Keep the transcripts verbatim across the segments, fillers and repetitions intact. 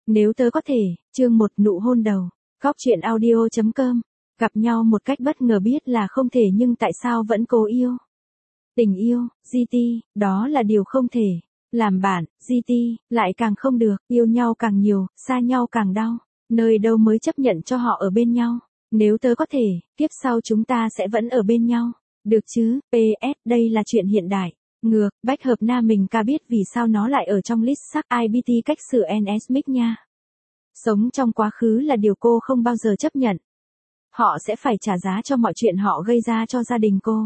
Nếu tớ có thể, chương một nụ hôn đầu. Góc chuyện audio chấm com. Gặp nhau một cách bất ngờ biết là không thể nhưng tại sao vẫn cố yêu. Tình yêu, giê tê, đó là điều không thể. Làm bạn, giê tê, lại càng không được. Yêu nhau càng nhiều, xa nhau càng đau. Nơi đâu mới chấp nhận cho họ ở bên nhau. Nếu tớ có thể, kiếp sau chúng ta sẽ vẫn ở bên nhau. Được chứ, pê ét, đây là chuyện hiện đại. Ngược, bách hợp na mình ca biết vì sao nó lại ở trong list sắc i bê tê cách xử en ét mic nha. Sống trong quá khứ là điều cô không bao giờ chấp nhận. Họ sẽ phải trả giá cho mọi chuyện họ gây ra cho gia đình cô.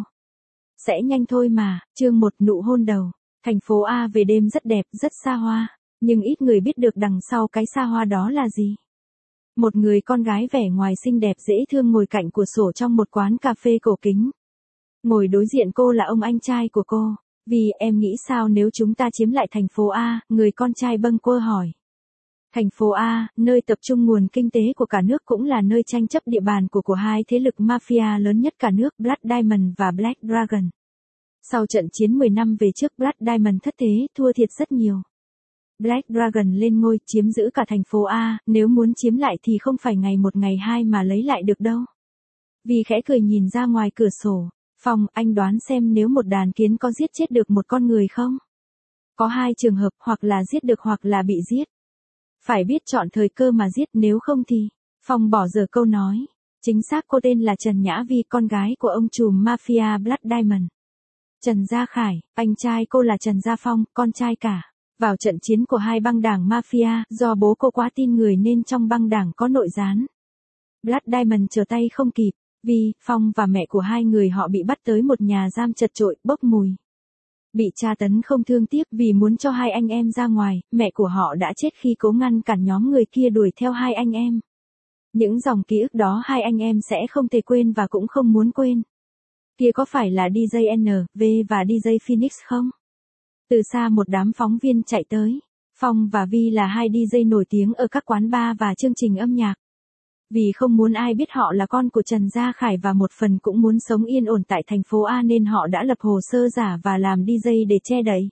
Sẽ nhanh thôi mà, chương một nụ hôn đầu. Thành phố A về đêm rất đẹp, rất xa hoa. Nhưng ít người biết được đằng sau cái xa hoa đó là gì. Một người con gái vẻ ngoài xinh đẹp dễ thương ngồi cạnh cửa sổ trong một quán cà phê cổ kính. Ngồi đối diện cô là ông anh trai của cô. Vì em nghĩ sao nếu chúng ta chiếm lại thành phố A, người con trai bâng quơ hỏi. Thành phố A, nơi tập trung nguồn kinh tế của cả nước cũng là nơi tranh chấp địa bàn của của hai thế lực mafia lớn nhất cả nước Blood Diamond và Black Dragon. Sau trận chiến mười năm về trước Blood Diamond thất thế, thua thiệt rất nhiều. Black Dragon lên ngôi, chiếm giữ cả thành phố A, nếu muốn chiếm lại thì không phải ngày một ngày hai mà lấy lại được đâu. Vì khẽ cười nhìn ra ngoài cửa sổ. Phong, anh đoán xem nếu một đàn kiến có giết chết được một con người không? Có hai trường hợp, hoặc là giết được hoặc là bị giết. Phải biết chọn thời cơ mà giết, nếu không thì... Phong bỏ dở câu nói. Chính xác cô tên là Trần Nhã Vi, con gái của ông trùm mafia Blood Diamond. Trần Gia Khải, anh trai cô là Trần Gia Phong, con trai cả. Vào trận chiến của hai băng đảng mafia, do bố cô quá tin người nên trong băng đảng có nội gián. Blood Diamond trở tay không kịp. Vì, Phong và mẹ của hai người họ bị bắt tới một nhà giam chật chội, bốc mùi. Bị tra tấn không thương tiếc vì muốn cho hai anh em ra ngoài, mẹ của họ đã chết khi cố ngăn cản nhóm người kia đuổi theo hai anh em. Những dòng ký ức đó hai anh em sẽ không thể quên và cũng không muốn quên. Kia có phải là đê gi en vê và đê gi Phoenix không? Từ xa một đám phóng viên chạy tới. Phong và Vi là hai đê gi nổi tiếng ở các quán bar và chương trình âm nhạc. Vì không muốn ai biết họ là con của Trần Gia Khải và một phần cũng muốn sống yên ổn tại thành phố A nên họ đã lập hồ sơ giả và làm đê gi để che đậy.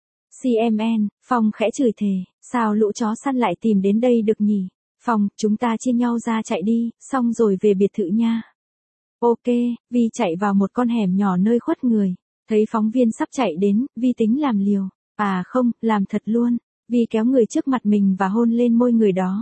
xê em en, Phong khẽ chửi thề, sao lũ chó săn lại tìm đến đây được nhỉ? Phong, chúng ta chia nhau ra chạy đi, xong rồi về biệt thự nha. Ok, Vi chạy vào một con hẻm nhỏ nơi khuất người. Thấy phóng viên sắp chạy đến, Vi tính làm liều. À không, làm thật luôn. Vi kéo người trước mặt mình và hôn lên môi người đó.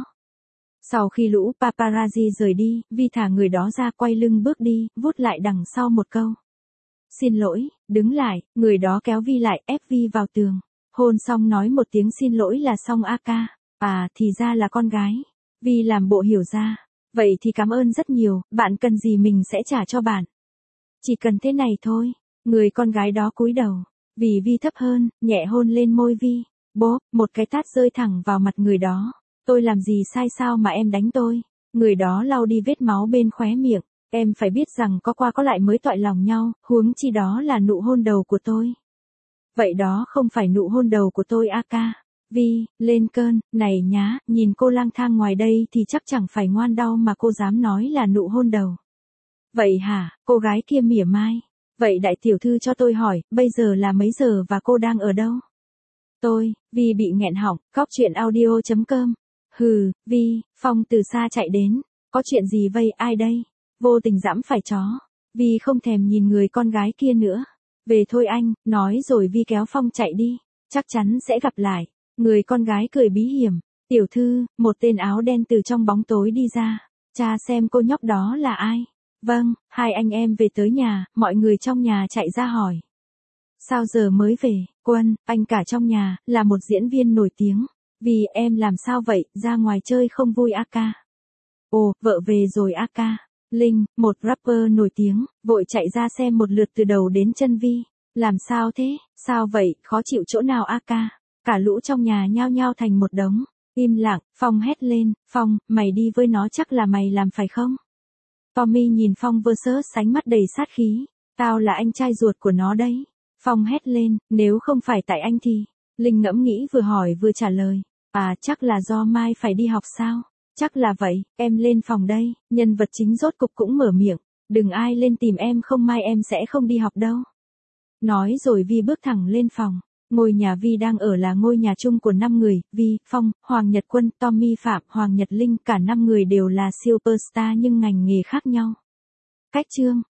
Sau khi lũ paparazzi rời đi, Vi thả người đó ra quay lưng bước đi, vút lại đằng sau một câu. Xin lỗi, đứng lại, người đó kéo Vi lại ép Vi vào tường. Hôn xong nói một tiếng xin lỗi là xong a ca. À, thì ra là con gái. Vi làm bộ hiểu ra. Vậy thì cảm ơn rất nhiều, bạn cần gì mình sẽ trả cho bạn. Chỉ cần thế này thôi. Người con gái đó cúi đầu. Vì Vi thấp hơn, nhẹ hôn lên môi Vi. Bốp, một cái tát rơi thẳng vào mặt người đó. Tôi làm gì sai sao mà em đánh tôi? Người đó lau đi vết máu bên khóe miệng. Em phải biết rằng có qua có lại mới toại lòng nhau, huống chi đó là nụ hôn đầu của tôi. Vậy đó không phải nụ hôn đầu của tôi a ca. Vi, lên cơn, này nhá, nhìn cô lang thang ngoài đây thì chắc chẳng phải ngoan đau mà cô dám nói là nụ hôn đầu. Vậy hả, cô gái kia mỉa mai. Vậy đại tiểu thư cho tôi hỏi, bây giờ là mấy giờ và cô đang ở đâu? Tôi, Vi bị nghẹn họng, góc chuyện audio chấm com. Hừ, Vi, Phong từ xa chạy đến. Có chuyện gì vây ai đây? Vô tình giẫm phải chó. Vi không thèm nhìn người con gái kia nữa. Về thôi anh, nói rồi Vi kéo Phong chạy đi. Chắc chắn sẽ gặp lại. Người con gái cười bí hiểm. Tiểu thư, một tên áo đen từ trong bóng tối đi ra. Cha xem cô nhóc đó là ai? Vâng, hai anh em về tới nhà, mọi người trong nhà chạy ra hỏi. Sao giờ mới về? Quân, anh cả trong nhà, là một diễn viên nổi tiếng. Vì em làm sao vậy, ra ngoài chơi không vui a ca. Ồ, vợ về rồi a ca. Linh, một rapper nổi tiếng, vội chạy ra xem một lượt từ đầu đến chân Vi. Làm sao thế, sao vậy, khó chịu chỗ nào a ca. Cả lũ trong nhà nhao nhao thành một đống. Im lặng, Phong hét lên, Phong, mày đi với nó chắc là mày làm phải không? Tommy nhìn Phong versus sánh mắt đầy sát khí. Tao là anh trai ruột của nó đấy. Phong hét lên, nếu không phải tại anh thì... Linh ngẫm nghĩ vừa hỏi vừa trả lời. À, chắc là do mai phải đi học sao? Chắc là vậy, em lên phòng đây. Nhân vật chính rốt cục cũng mở miệng. Đừng ai lên tìm em không mai em sẽ không đi học đâu. Nói rồi Vi bước thẳng lên phòng. Ngôi nhà Vi đang ở là ngôi nhà chung của năm người, Vi, Phong, Hoàng Nhật Quân, Tommy Phạm, Hoàng Nhật Linh, cả năm người đều là superstar nhưng ngành nghề khác nhau. Cách chương